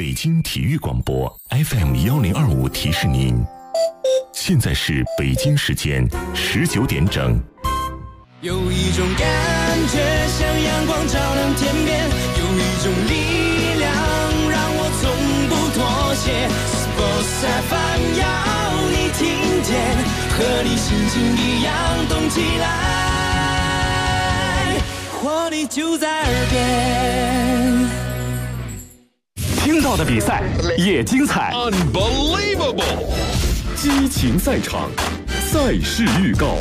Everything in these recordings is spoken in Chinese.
北京体育广播 FM1025提示您，现在是北京时间19点整。 有一种感觉像阳光照亮天边，有一种力量让我从不妥协。Sports FM 要你听见，和你心情一样动起来，活力就在耳边。 听到的比赛也精彩 ，Unbelievable！ 激情赛场，赛事预告。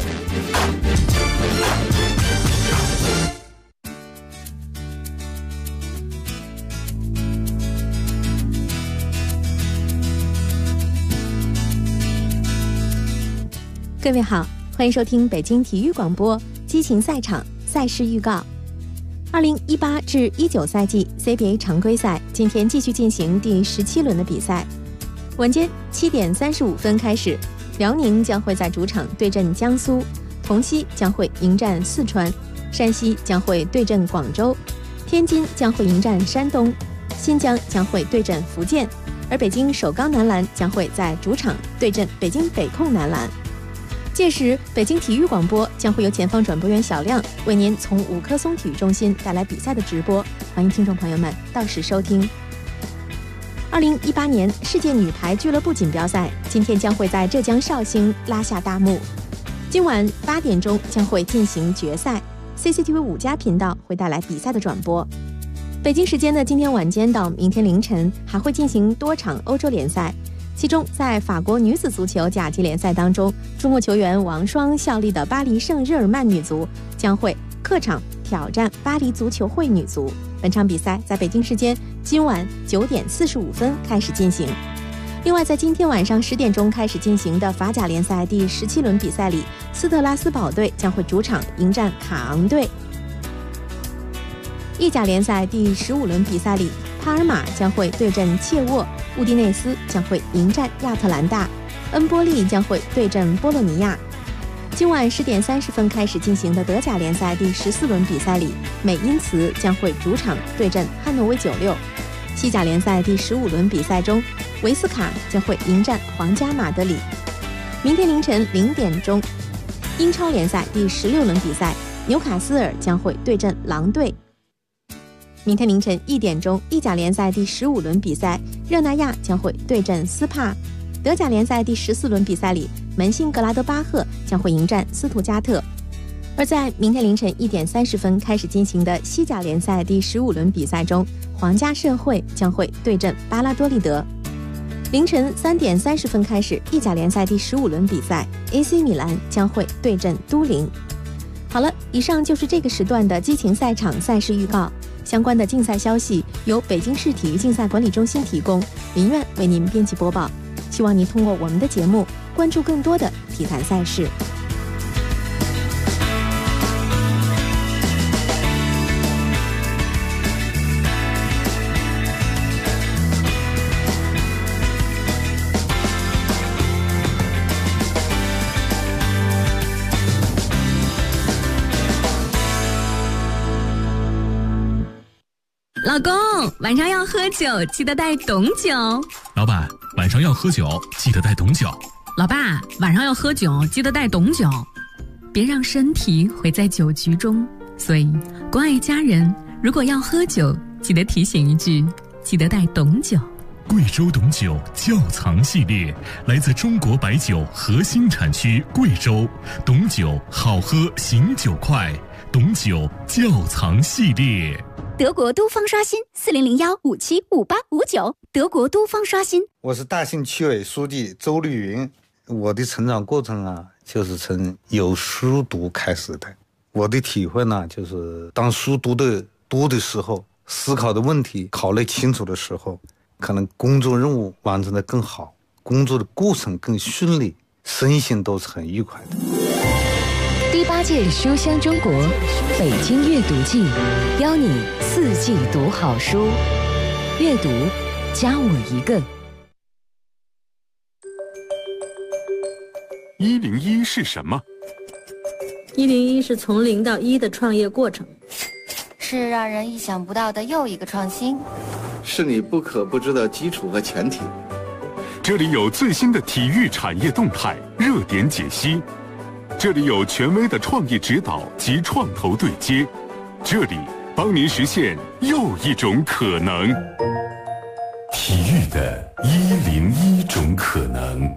各位好，欢迎收听北京体育广播激情赛场赛事预告。2018至19赛季 CBA 常规赛今天继续进行第17轮的比赛。晚间7点35分开始，辽宁将会在主场对阵江苏，同曦将会迎战四川，山西将会对阵广州，天津将会迎战山东，新疆将会对阵福建，而北京首钢男篮将会在主场对阵北京北控男篮。届时，北京体育广播将会由前方转播员小亮为您从五棵松体育中心带来比赛的直播，欢迎听众朋友们到时收听。2018年世界女排俱乐部锦标赛今天将会在浙江绍兴拉下大幕，今晚8点钟将会进行决赛 ，CCTV 5+频道会带来比赛的转播。北京时间的今天晚间到明天凌晨还会进行多场欧洲联赛。其中，在法国女子足球甲级联赛当中，中国球员王霜效力的巴黎圣日耳曼女足将会客场挑战巴黎足球会女足。本场比赛在北京时间今晚9点45分开始进行。另外，在今天晚上10点钟开始进行的法甲联赛第17轮比赛里，斯特拉斯堡队将会主场迎战卡昂队。意甲联赛第15轮比赛里，帕尔马将会对阵切沃，乌迪内斯将会迎战亚特兰大，恩波利将会对阵波洛尼亚。今晚10点30分开始进行的德甲联赛第14轮比赛里，美因茨将会主场对阵汉诺威96。西甲联赛第15轮比赛中，维斯卡将会迎战皇家马德里。明天凌晨0点钟，英超联赛第16轮比赛，纽卡斯尔将会对阵狼队。明天凌晨1点钟，意甲联赛第15轮比赛，热那亚将会对阵斯帕。德甲联赛第14轮比赛里，门兴格拉德巴赫将会迎战斯图加特。而在明天凌晨1点30分开始进行的西甲联赛第15轮比赛中，皇家社会将会对阵巴拉多利德。凌晨3点30分开始，意甲联赛第15轮比赛 ，AC 米兰将会对阵都灵。好了，以上就是这个时段的激情赛场赛事预告。相关的竞赛消息由北京市体育竞赛管理中心提供，林苑为您编辑播报。希望您通过我们的节目关注更多的体坛赛事。 老公，晚上要喝酒，记得带董酒。 老板，晚上要喝酒，记得带董酒。 老爸，晚上要喝酒，记得带董酒。别让身体毁在酒局中。所以，关爱家人，如果要喝酒，记得提醒一句，记得带董酒。 贵州董酒窖藏系列，来自中国白酒核心产区贵州，董酒好喝，醒酒快，董酒窖藏系列。 德国都方刷新4001575859，德国都方刷新。 我是大兴区委书记周绿云。我的成长过程啊，就是从有书读开始的。我的体会呢，就是当书读的多的时候，思考的问题考虑清楚的时候，可能工作任务完成的更好，工作的过程更顺利，身心都是很愉快的。 第8届书香中国北京阅读季，邀你4季读好书，阅读加我一个。 101是什么 ？101是从0到1的创业过程， 是让人意想不到的又一个创新。 是你不可不知的基础和前提。 这里有最新的体育产业动态、热点解析，这里有权威的创意指导及创投对接，这里帮您实现又一种可能。 体育的101种可能。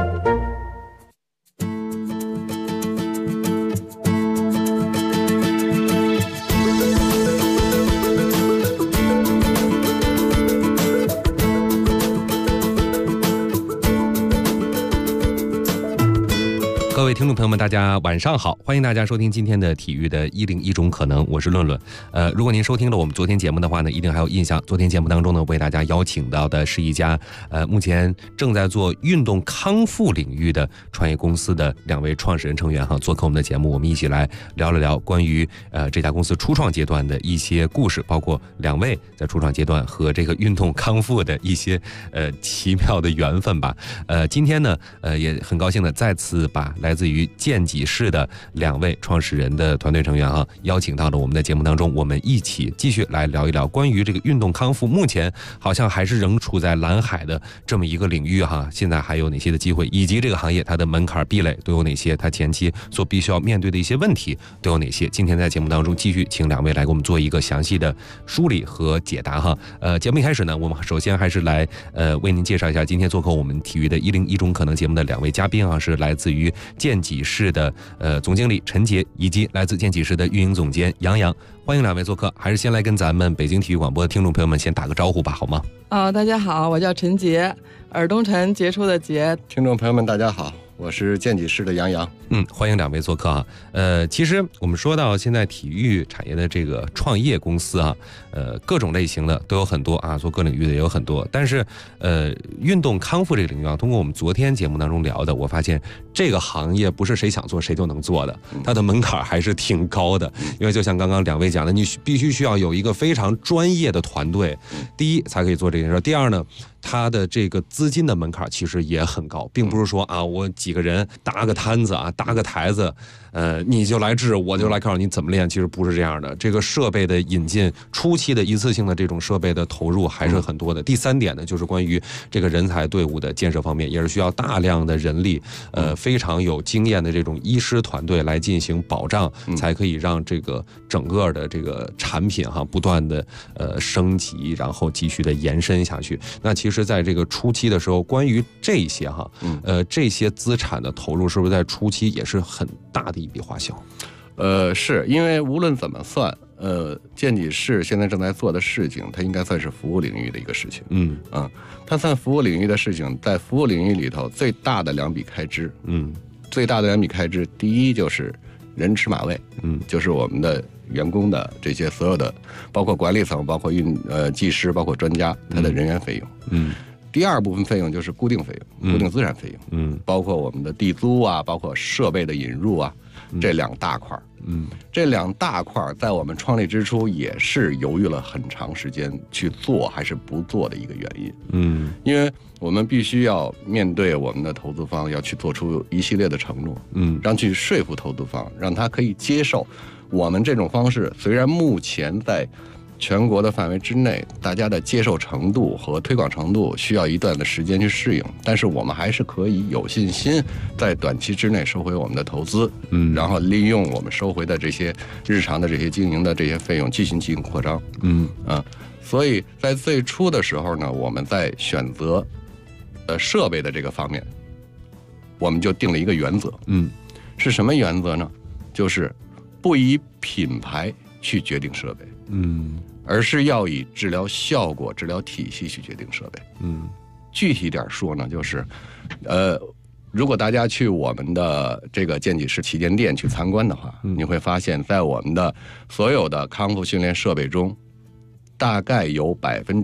各位听众朋友们，大家晚上好，欢迎大家收听今天的体育的101种可能，我是论论。如果您收听了我们昨天节目的话呢，一定还有印象。昨天节目当中呢，为大家邀请到的是一家目前正在做运动康复领域的创业公司的2位创始人成员哈，做客我们的节目，我们一起来聊了聊关于这家公司初创阶段的一些故事，包括2位在初创阶段和这个运动康复的一些奇妙的缘分吧。今天呢，也很高兴的再次把来自于健己士的2位创始人的团队成员哈，邀请到了我们的节目当中，我们一起继续来聊一聊关于这个运动康复，目前好像还是仍处在蓝海的这么一个领域哈，现在还有哪些的机会，以及这个行业它的门槛壁垒都有哪些，它前期所必须要面对的一些问题都有哪些。今天在节目当中继续请2位来给我们做一个详细的梳理和解答哈。节目一开始呢，我们首先还是来为您介绍一下今天做客我们体育的101种可能节目的2位嘉宾啊，是来自于健己士的总经理陈杰，以及来自健己士的运营总监杨洋，欢迎2位做客。还是先来跟咱们北京体育广播的听众朋友们先打个招呼吧，好吗？ 大家好，我叫陈杰，尔东陈，杰出的杰。 听众朋友们，大家好，我是健己士的杨洋。 欢迎2位做客啊。其实我们说到现在体育产业的这个创业公司啊，各种类型的都有很多啊，做各领域的也有很多。但是运动康复这个领域啊，通过我们昨天节目当中聊的，我发现这个行业不是谁想做谁就能做的，它的门槛还是挺高的。因为就像刚刚2位讲的，你必须需要有一个非常专业的团队，第一才可以做这件事，第二呢，它的这个资金的门槛其实也很高，并不是说啊，我几个人搭个摊子啊，搭个台子，你就来治，我就来告诉你怎么练，其实不是这样的。这个设备的引进，初期的一次性的这种设备的投入还是很多的。第3点呢，就是关于这个人才队伍的建设方面，也是需要大量的人力，非常有经验的这种医师团队来进行保障，才可以让这个整个的这个产品哈不断的升级，然后继续的延伸下去。那其实在这个初期的时候，关于这些哈，这些资产的投入是不是在初期也是很大的一笔花销？ 是因为无论怎么算，健己士现在正在做的事情，它应该算是服务领域的一个事情。它算服务领域的事情，在服务领域里头最大的2笔开支，最大的2笔开支，第一就是人吃马位，就是我们的员工的这些所有的，包括管理层，包括技师，包括专家，他的人员费用。第二部分费用就是固定费用，固定资产费用，包括我们的地租啊，包括设备的引入啊，这2大块。这2大块在我们创立之初也是犹豫了很长时间去做还是不做的一个原因。因为我们必须要面对我们的投资方，要去做出一系列的承诺，让去说服投资方，让他可以接受我们这种方式。虽然目前在全国的范围之内，大家的接受程度和推广程度需要一段的时间去适应，但是我们还是可以有信心在短期之内收回我们的投资，然后利用我们收回的这些日常的这些经营的这些费用进行扩张。所以在最初的时候呢，我们在选择设备的这个方面，我们就定了一个原则。是什么原则呢？就是不以品牌去决定设备，而是要以治疗效果、治疗体系去决定设备。具体点说呢，就是如果大家去我们的这个健己士旗舰店去参观的话，你会发现在我们的所有的康复训练设备中，大概有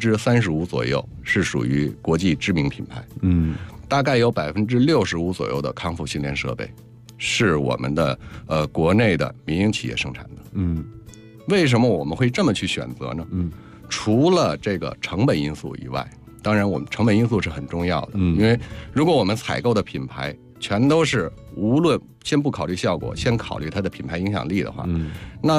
35%左右是属于国际知名品牌，大概有65%左右的康复训练设备是我们的国内的民营企业生产的。为什么我们会这么去选择呢？除了这个成本因素以外，当然我们成本因素是很重要的，因为如果我们采购的品牌全都是无论先不考虑效果，先考虑它的品牌影响力的话，那么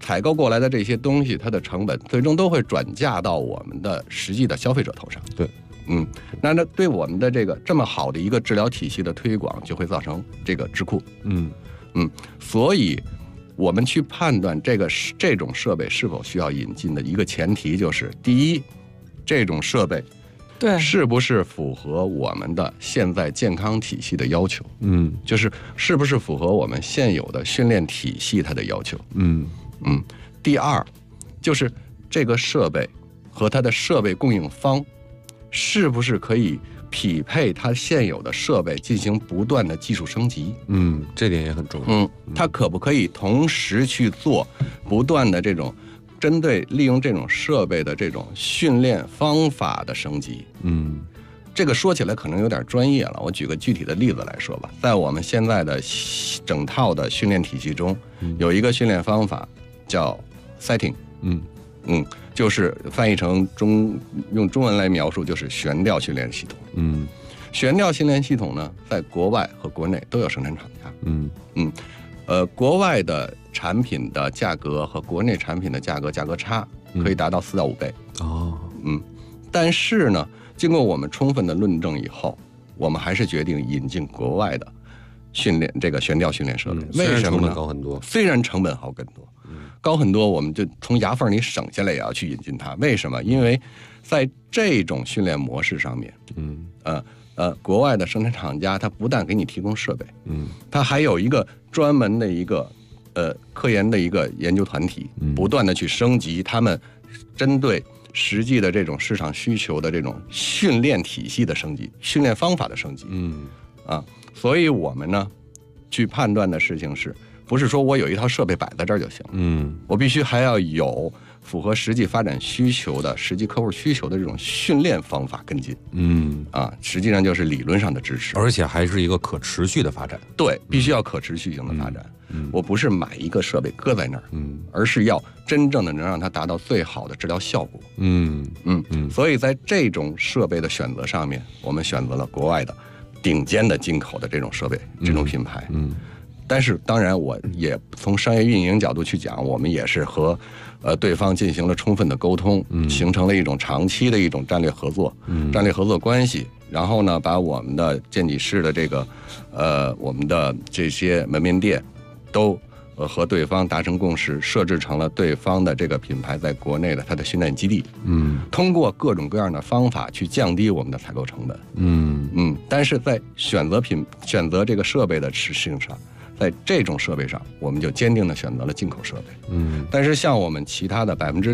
采购过来的这些东西，它的成本最终都会转嫁到我们的实际的消费者头上。 对， 那对我们的这么好的一个治疗体系的推广，就会造成这个智库。所以我们去判断这种设备是否需要引进的一个前提，就是第一，这种设备对是不是符合我们的现在健康体系的要求？就是是不是符合我们现有的训练体系它的要求？第二，就是这个设备和它的设备供应方是不是可以匹配它现有的设备进行不断的技术升级？ 这点也很重要。 它可不可以同时去做不断的这种针对利用这种设备的这种训练方法的升级？这个说起来可能有点专业了，我举个具体的例子来说吧。在我们现在的整套的训练体系中，有一个训练方法叫 setting，就是翻译成用中文来描述，就是悬吊训练系统。悬吊训练系统呢，在国外和国内都有生产厂家。国外的产品的价格和国内产品的价格差可以达到4到5倍。但是呢，经过我们充分的论证以后，我们还是决定引进国外的训练这个悬吊训练设备。为什么呢？虽然成本高很多，我们就从牙缝里省下来也要去引进它。为什么？因为在这种训练模式上面，国外的生产厂家它不但给你提供设备，它还有一个专门的一个科研的一个研究团体，不断的去升级他们针对实际的这种市场需求的这种训练体系的升级、训练方法的升级。所以我们呢去判断的事情是不是说我有一套设备摆在这儿就行？我必须还要有符合实际发展需求的、实际客户需求的这种训练方法跟进。实际上就是理论上的支持， 而且还是一个可持续的发展。 对，必须要可持续性的发展。我不是买一个设备搁在那儿，而是要真正的能让它达到最好的治疗效果。所以在这种设备的选择上面，我们选择了国外的顶尖的进口的这种设备、这种品牌。但是当然，我也从商业运营角度去讲，我们也是和对方进行了充分的沟通，形成了一种长期的一种战略合作关系。然后呢，把我们的健体室的这个我们的这些门面店都和对方达成共识，设置成了对方的这个品牌在国内的它的训练基地。通过各种各样的方法去降低我们的采购成本。但是在选择这个设备的事情上，在这种设备上，我们就坚定地选择了进口设备。但是像我们其他的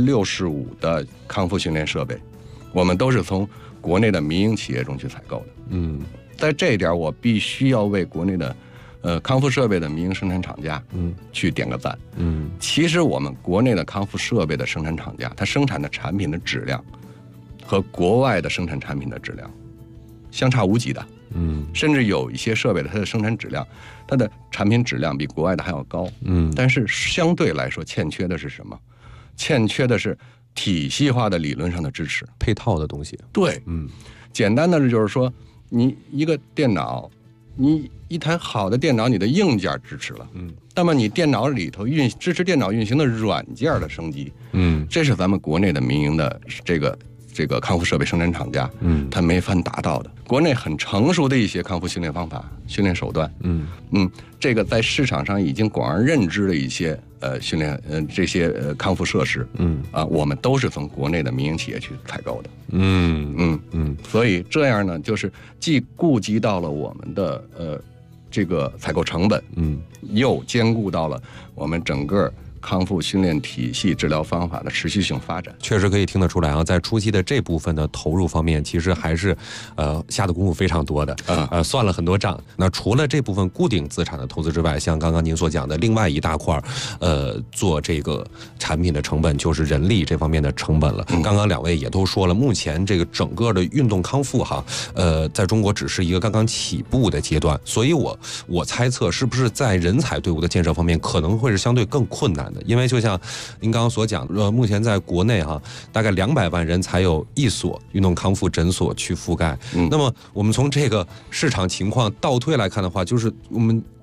65%的康复训练设备，我们都是从国内的民营企业中去采购的。在这一点，我必须要为国内的康复设备的民营生产厂家去点个赞。其实我们国内的康复设备的生产厂家，它生产的产品的质量和国外的生产产品的质量相差无几的。甚至有一些设备的它的生产质量，它的产品质量比国外的还要高。但是相对来说欠缺的是什么？欠缺的是体系化的理论上的支持， 配套的东西。 对，简单的就是说，你一个电脑，你一台好的电脑，你的硬件支持了，那么你电脑里头支持电脑运行的软件的升级，这是咱们国内的民营的这个康复设备生产厂家，它没法达到的。国内很成熟的一些康复训练方法、训练手段，这个在市场上已经广而认知的一些训练这些康复设施，我们都是从国内的民营企业去采购的。所以这样呢，就是既顾及到了我们的这个采购成本，又兼顾到了我们整个康复训练体系治疗方法的持续性发展。 确实可以听得出来啊，在初期的这部分的投入方面，其实还是下的功夫非常多的，算了很多账。那除了这部分固定资产的投资之外，像刚刚您所讲的另外一大块做这个产品的成本就是人力这方面的成本了。刚刚两位也都说了，目前这个整个的运动康复在中国只是一个刚刚起步的阶段，所以我猜测是不是在人才队伍的建设方面可能会是相对更困难的。因为就像您刚刚所讲，目前在国内大概200万人才有1所运动康复诊所去覆盖。那么我们从这个市场情况倒推来看的话，就是我们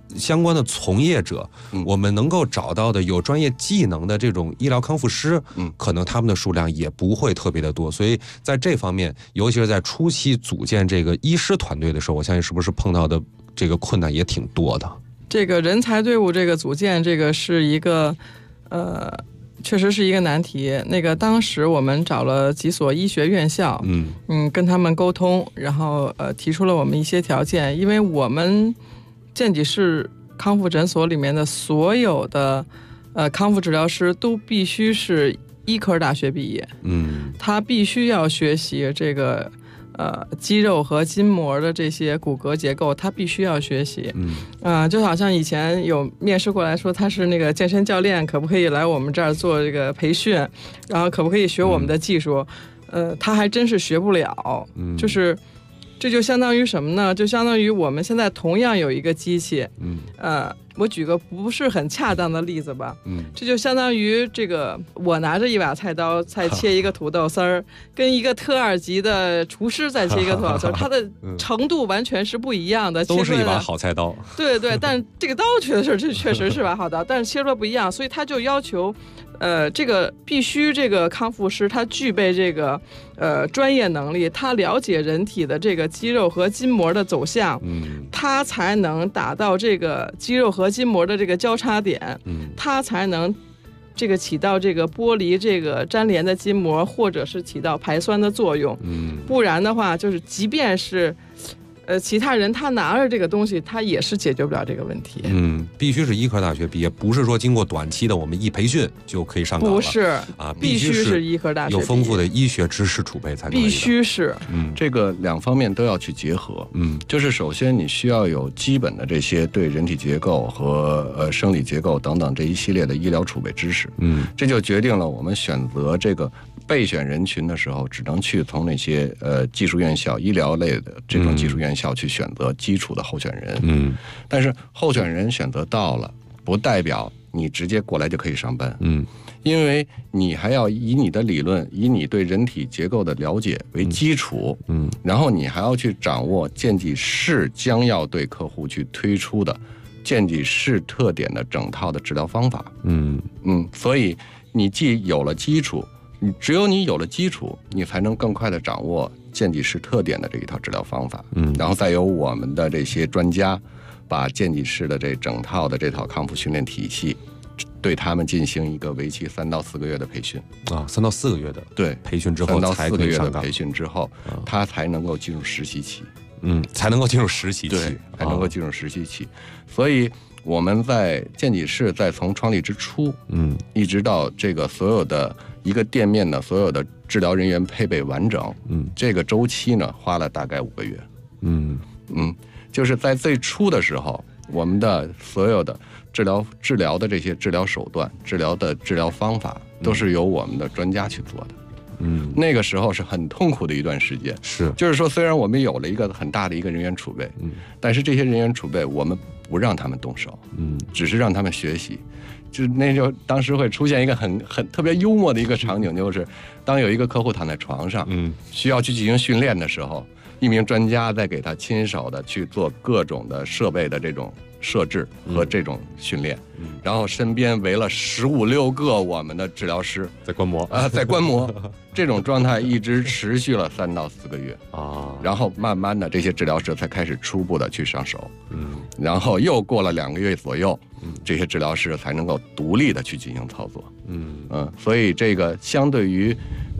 相关的从业者，我们能够找到的有专业技能的这种医疗康复师，可能他们的数量也不会特别的多，所以在这方面，尤其是在初期组建这个医师团队的时候，我相信是不是碰到的这个困难也挺多的。 这个人才队伍这个组建，这个是一个确实是一个难题。那个当时我们找了几所医学院校，跟他们沟通，然后提出了我们一些条件，因为我们健己士康复诊所里面的所有的康复治疗师都必须是医科大学毕业，他必须要学习这个肌肉和筋膜的这些骨骼结构，他必须要学习。就好像以前有面试过来说他是那个健身教练，可不可以来我们这儿做这个培训，然后可不可以学我们的技术？他还真是学不了。就是这就相当于什么呢？就相当于我们现在同样有一个机器，我举个不是很恰当的例子吧，这就相当于这个我拿着一把菜刀再切一个土豆丝儿，跟一个特2级的厨师再切一个土豆丝儿，它的程度完全是不一样的。 都是一把好菜刀， 对对，但这个刀确实是把好刀，但是切出来不一样，所以他就要求，这个必须这个康复师他具备这个专业能力，他了解人体的这个肌肉和筋膜的走向，他才能达到这个肌肉和筋膜的这个交叉点，它才能这个起到这个剥离这个粘连的筋膜，或者是起到排酸的作用。不然的话，就是即便是其他人他拿着这个东西，他也是解决不了这个问题。 必须是医科大学毕业，不是说经过短期的我们一培训就可以上岗了。 不是啊， 必须是医科大学毕业， 有丰富的医学知识储备才可以。 必须是， 这个两方面都要去结合。就是首先你需要有基本的这些对人体结构和生理结构等等这一系列的医疗储备知识。这就决定了我们选择这个备选人群的时候，只能去从那些技术院校、医疗类的这种技术院校去选择基础的候选人。但是候选人选择到了，不代表你直接过来就可以上班。因为你还要以你的理论，以你对人体结构的了解为基础，然后你还要去掌握健己士将要对客户去推出的健己士特点的整套的治疗方法。所以你既有了基础，只有你有了基础，你才能更快的掌握健己士特点的这一套治疗方法。然后再由我们的这些专家把健己士的这整套的这套康复训练体系，对他们进行一个为期3到4个月的培训 3到4个月的对培训之后，才可以上岗。 培训之后，他才能够进入实习期。 才能够进入实习期， 对，才能够进入实习期。所以我们在健己士在从创立之初，一直到这个所有的一个店面的所有的治疗人员配备完整，这个周期呢花了大概5个月。就是在最初的时候，我们的所有的治疗的这些治疗手段、治疗方法，都是由我们的专家去做的。那个时候是很痛苦的一段时间。就是说，虽然我们有了一个很大的一个人员储备，但是这些人员储备我们不让他们动手，只是让他们学习。就当时会出现一个很特别幽默的一个场景，就是当有一个客户躺在床上，需要去进行训练的时候，一名专家在给他亲手的去做各种的设备的这种设置和这种训练，然后身边围了15、16个我们的治疗师在观摩在观摩。这种状态一直持续了3到4个月然后慢慢的这些治疗师才开始初步的去上手，然后又过了2个月左右，这些治疗师才能够独立的去进行操作。所以这个相对于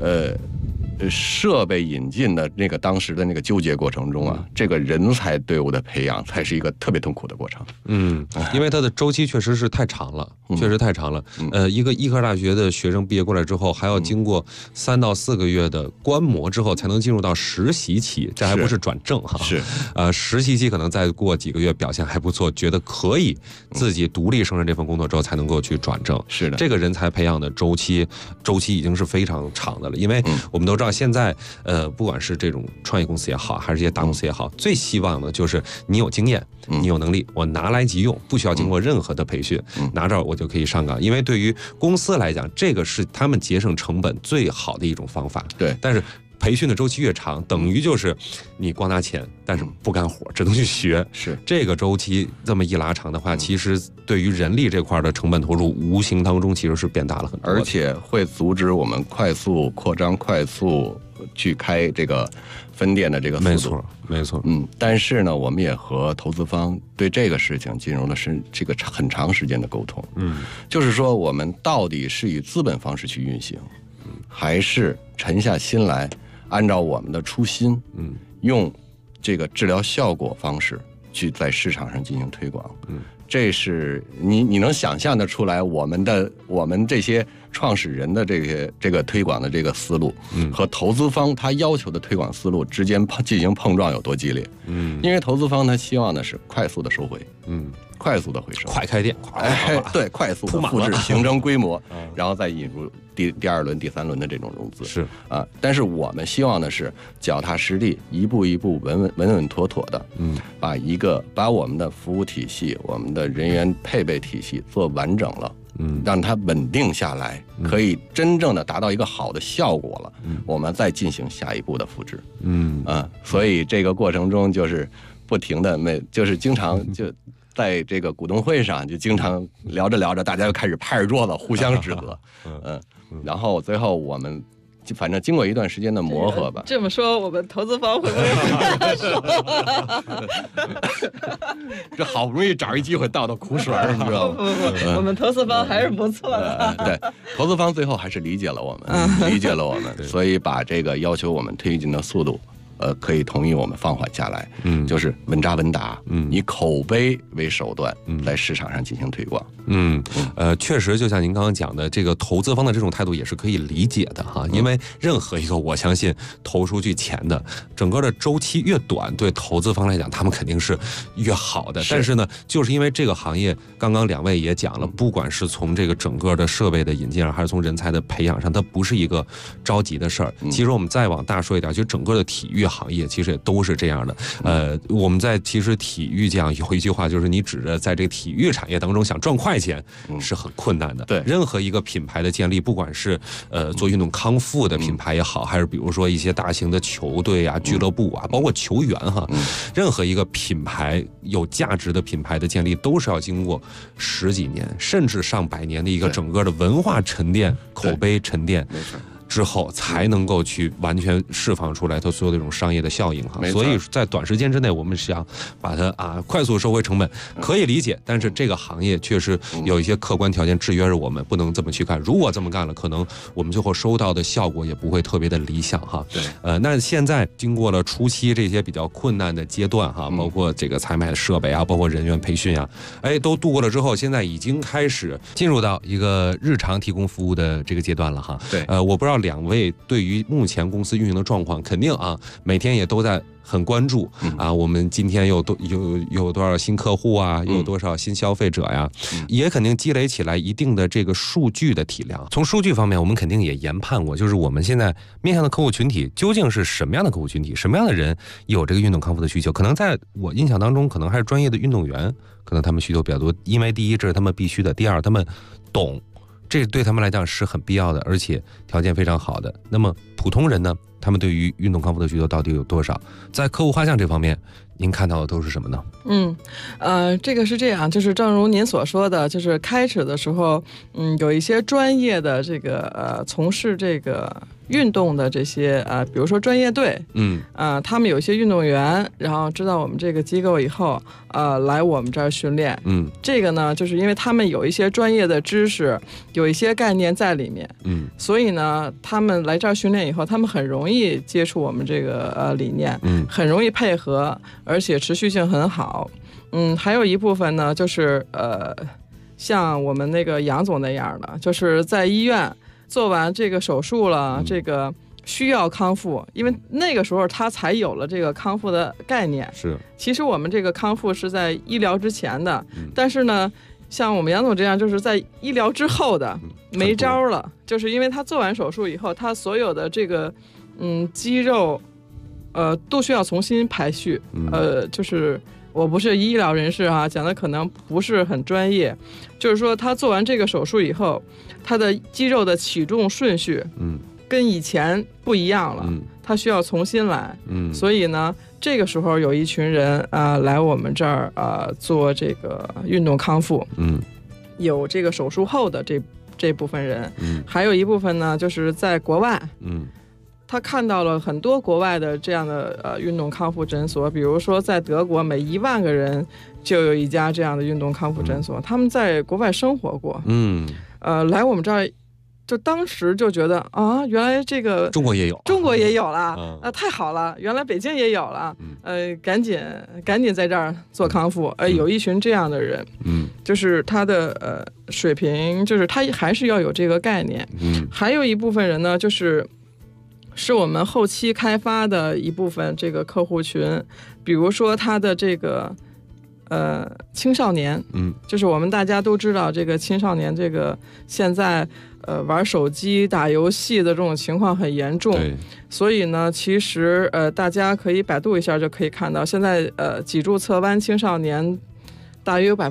设备引进的那个当时的那个纠结过程中啊，这个人才队伍的培养才是一个特别痛苦的过程。 因为它的周期确实是太长了，一个医科大学的学生毕业过来之后，还要经过3到4个月的观摩之后，才能进入到实习期，这还不是转正哈。实习期可能再过几个月表现还不错，觉得可以自己独立胜任这份工作之后，才能够去转正。 是的， 这个人才培养的周期已经是非常长的了，因为我们都知道。现在不管是这种创业公司也好，还是一些大公司也好，最希望的就是你有经验，你有能力，我拿来即用，不需要经过任何的培训，拿着我就可以上岗。因为对于公司来讲，这个是他们节省成本最好的一种方法。 对， 但是培训的周期越长，等于就是你光拿钱，但是不干活，只能去学。 是这个周期这么一拉长的话，其实对于人力这块的成本投入，无形当中其实是变大了很多， 而且会阻止我们快速扩张、快速去开这个分店的这个速度。 没错，没错。 但是呢，我们也和投资方对这个事情进入了这个很长时间的沟通。就是说我们到底是以资本方式去运行，还是沉下心来，按照我们的初心，用这个治疗效果方式去在市场上进行推广。这是你能想象得出来，我们这些创始人的这个推广的这个思路，和投资方他要求的推广思路之间进行碰撞有多激烈？因为投资方他希望的是快速的收回，快速的回收， 快开店， 对，快速的复制，形成规模，然后再引入第二轮、第三轮的这种融资。 是啊，但是我们希望的是脚踏实地，一步一步稳稳妥妥的，把我们的服务体系、我们的人员配备体系做完整了。让它稳定下来，可以真正的达到一个好的效果了，我们再进行下一步的复制。所以这个过程中就是不停的就是经常就在这个股东会上就经常聊着聊着，大家就开始拍着桌子互相指责，然后最后我们反正经过一段时间的磨合吧。 这么说，我们投资方会不会说？ 这好不容易找一机会倒苦水，你知道吗？ 不，我们投资方还是不错的。 对，投资方最后还是理解了我们，所以把这个要求我们推进的速度。可以同意我们放缓下来，就是稳扎稳打，以口碑为手段，在市场上进行推广。 确实，就像您刚刚讲的，这个投资方的这种态度也是可以理解的哈，因为任何一个我相信投出去钱的，整个的周期越短，对投资方来讲，他们肯定是越好的。但是呢，就是因为这个行业，刚刚两位也讲了，不管是从这个整个的设备的引进上，还是从人才的培养上，它不是一个着急的事儿。其实我们再往大说一点，就整个的体育行业其实也都是这样的。我们在其实体育这样有一句话，就是你指着在这个体育产业当中想赚快钱是很困难的。 对， 任何一个品牌的建立，不管是做运动康复的品牌也好，还是比如说一些大型的球队啊、俱乐部啊，包括球员哈，任何一个品牌有价值的品牌的建立，都是要经过10几年甚至上百年的一个整个的文化沉淀、口碑沉淀。 没错。 之后才能够去完全释放出来它所有的这种商业的效应哈，所以在短时间之内，我们想把它快速收回成本，可以理解。但是这个行业确实有一些客观条件制约着我们，不能这么去干。如果这么干了，可能我们最后收到的效果也不会特别的理想哈。 对， 那现在经过了初期这些比较困难的阶段哈，包括这个采买设备啊，包括人员培训啊，都度过了之后，现在已经开始进入到一个日常提供服务的这个阶段了哈。 对， 我不知道两位对于目前公司运营的状况，肯定啊，每天也都在很关注啊。我们今天有多少新客户啊，有多少新消费者呀，也肯定积累起来一定的这个数据的体量。从数据方面，我们肯定也研判过，就是我们现在面向的客户群体究竟是什么样的客户群体，什么样的人有这个运动康复的需求。可能在我印象当中，可能还是专业的运动员，可能他们需求比较多，因为第一这是他们必须的，第二他们懂。这对他们来讲是很必要的，而且条件非常好的。那么普通人呢，他们对于运动康复的需求到底有多少？在客户画像这方面，您看到的都是什么呢？ 这个是这样，就是正如您所说的，就是开始的时候，有一些专业的这个从事这个运动的这些比如说专业队，他们有一些运动员，然后知道我们这个机构以后，来我们这儿训练，这个呢，就是因为他们有一些专业的知识，有一些概念在里面，所以呢，他们来这儿训练以后，他们很容易接触我们这个理念，很容易配合，而且持续性很好。还有一部分呢，就是像我们那个杨总那样的，就是在医院做完这个手术了，这个需要康复，因为那个时候他才有了这个康复的概念。 是， 其实我们这个康复是在医疗之前的，但是呢，像我们杨总这样，就是在医疗之后的没招了，就是因为他做完手术以后，他所有的这个肌肉都需要重新排序，就是我不是医疗人士啊，讲的可能不是很专业，就是说他做完这个手术以后，他的肌肉的起重顺序跟以前不一样了， 他需要重新来，所以呢，这个时候有一群人来我们这儿做这个运动康复，有这个手术后的这部分人，还有一部分呢，就是在国外，他看到了很多国外的这样的运动康复诊所，比如说在德国，每1万个人就有一家这样的运动康复诊所，他们在国外生活过，来我们这儿。就当时就觉得原来这个中国也有了，太好了，原来北京也有了，赶紧在这儿做康复，有一群这样的人，就是他的水平，就是他还是要有这个概念，还有一部分人呢，是我们后期开发的一部分这个客户群，比如说他的这个青少年，就是我们大家都知道这个青少年这个现在玩手机打游戏的这种情况很严重，所以呢其实大家可以百度一下就可以看到，现在脊柱侧弯青少年大约有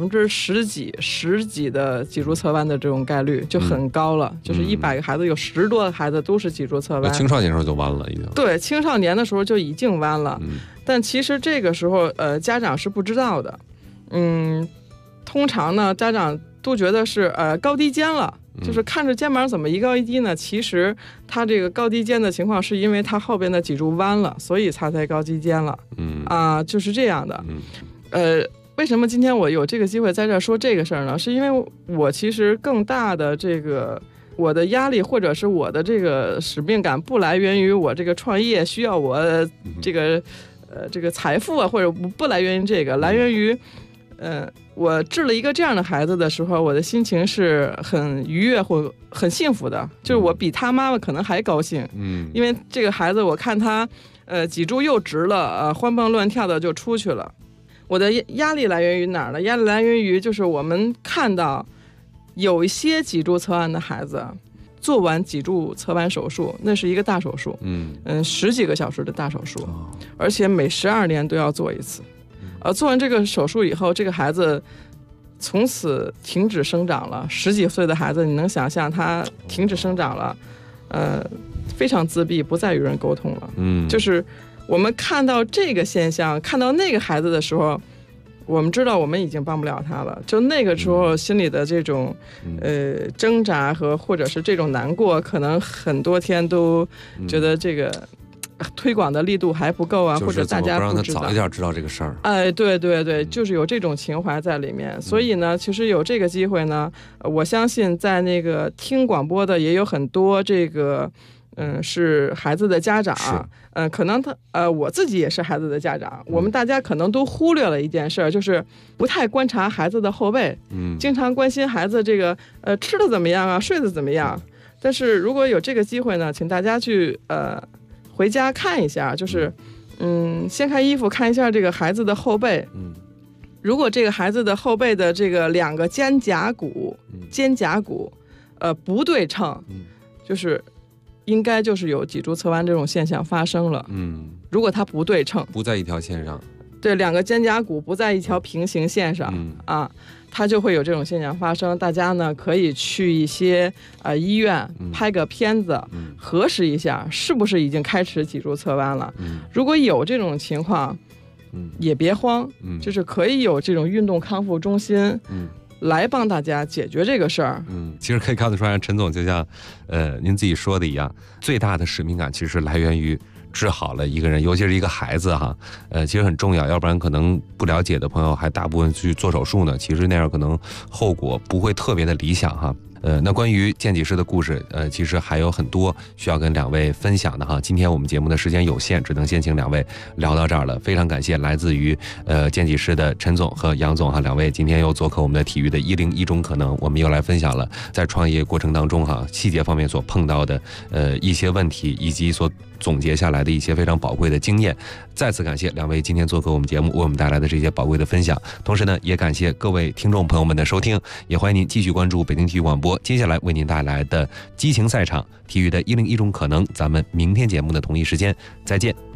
10几的脊柱侧弯的这种概率就很高了，就是100个孩子有10多个孩子都是脊柱侧弯， 青少年时候就弯了已经， 对，青少年的时候就已经弯了，但其实这个时候家长是不知道的，通常呢家长都觉得是高低肩了，就是看着肩膀怎么一高一低呢，其实他这个高低肩的情况是因为他后边的脊柱弯了，所以他才高低肩了，就是这样的。为什么今天我有这个机会在这说这个事儿呢？是因为我其实更大的这个我的压力或者是我的这个使命感不来源于我这个创业需要我这个财富啊，或者不来源于这个，来源于我治了一个这样的孩子的时候，我的心情是很愉悦或很幸福的，就是我比他妈妈可能还高兴，因为这个孩子我看他脊柱又直了，欢蹦乱跳的就出去了。我的压力来源于哪儿呢？压力来源于就是我们看到有一些脊柱侧弯的孩子做完脊柱侧弯手术，那是一个大手术，10几个小时的大手术，而且每12年都要做一次。做完这个手术以后，这个孩子从此停止生长了。10几岁的孩子，你能想象他停止生长了，非常自闭，不再与人沟通了。就是我们看到这个现象，看到那个孩子的时候，我们知道我们已经帮不了他了。就那个时候心里的这种挣扎和或者是这种难过，可能很多天都觉得这个推广的力度还不够啊，或者大家不知道， 不让他早一点知道这个事儿。 对对对，就是有这种情怀在里面。所以呢，其实有这个机会呢，我相信在那个听广播的也有很多这个是孩子的家长，可能我自己也是孩子的家长，我们大家可能都忽略了一件事，就是不太观察孩子的后背，经常关心孩子这个吃的怎么样啊，睡得怎么样。但是如果有这个机会呢，请大家去回家看一下，就是掀开衣服看一下这个孩子的后背，如果这个孩子的后背的这个2个肩胛骨不对称，就是应该就是有脊柱侧弯这种现象发生了。如果它不对称， 不在一条线上， 对，2个肩胛骨不在一条平行线上，它就会有这种现象发生。大家呢可以去一些医院拍个片子，核实一下是不是已经开始脊柱侧弯了。如果有这种情况，也别慌，就是可以有这种运动康复中心来帮大家解决这个事儿。 其实可以看得出来，陈总就像您自己说的一样，最大的使命感其实来源于治好了一个人，尤其是一个孩子哈，其实很重要，要不然可能不了解的朋友还大部分去做手术呢，其实那样可能后果不会特别的理想哈。那关于健脊师的故事，其实还有很多需要跟2位分享的哈。今天我们节目的时间有限，只能先请2位聊到这儿了。非常感谢来自于健脊师的陈总和杨总哈，2位今天又做客我们的体育的101种可能，我们又来分享了在创业过程当中哈细节方面所碰到的一些问题，以及所总结下来的一些非常宝贵的经验。再次感谢2位今天做客我们节目，为我们带来的这些宝贵的分享。同时呢，也感谢各位听众朋友们的收听，也欢迎您继续关注北京体育广播接下来为您带来的激情赛场体育的101种可能。咱们明天节目的同一时间再见。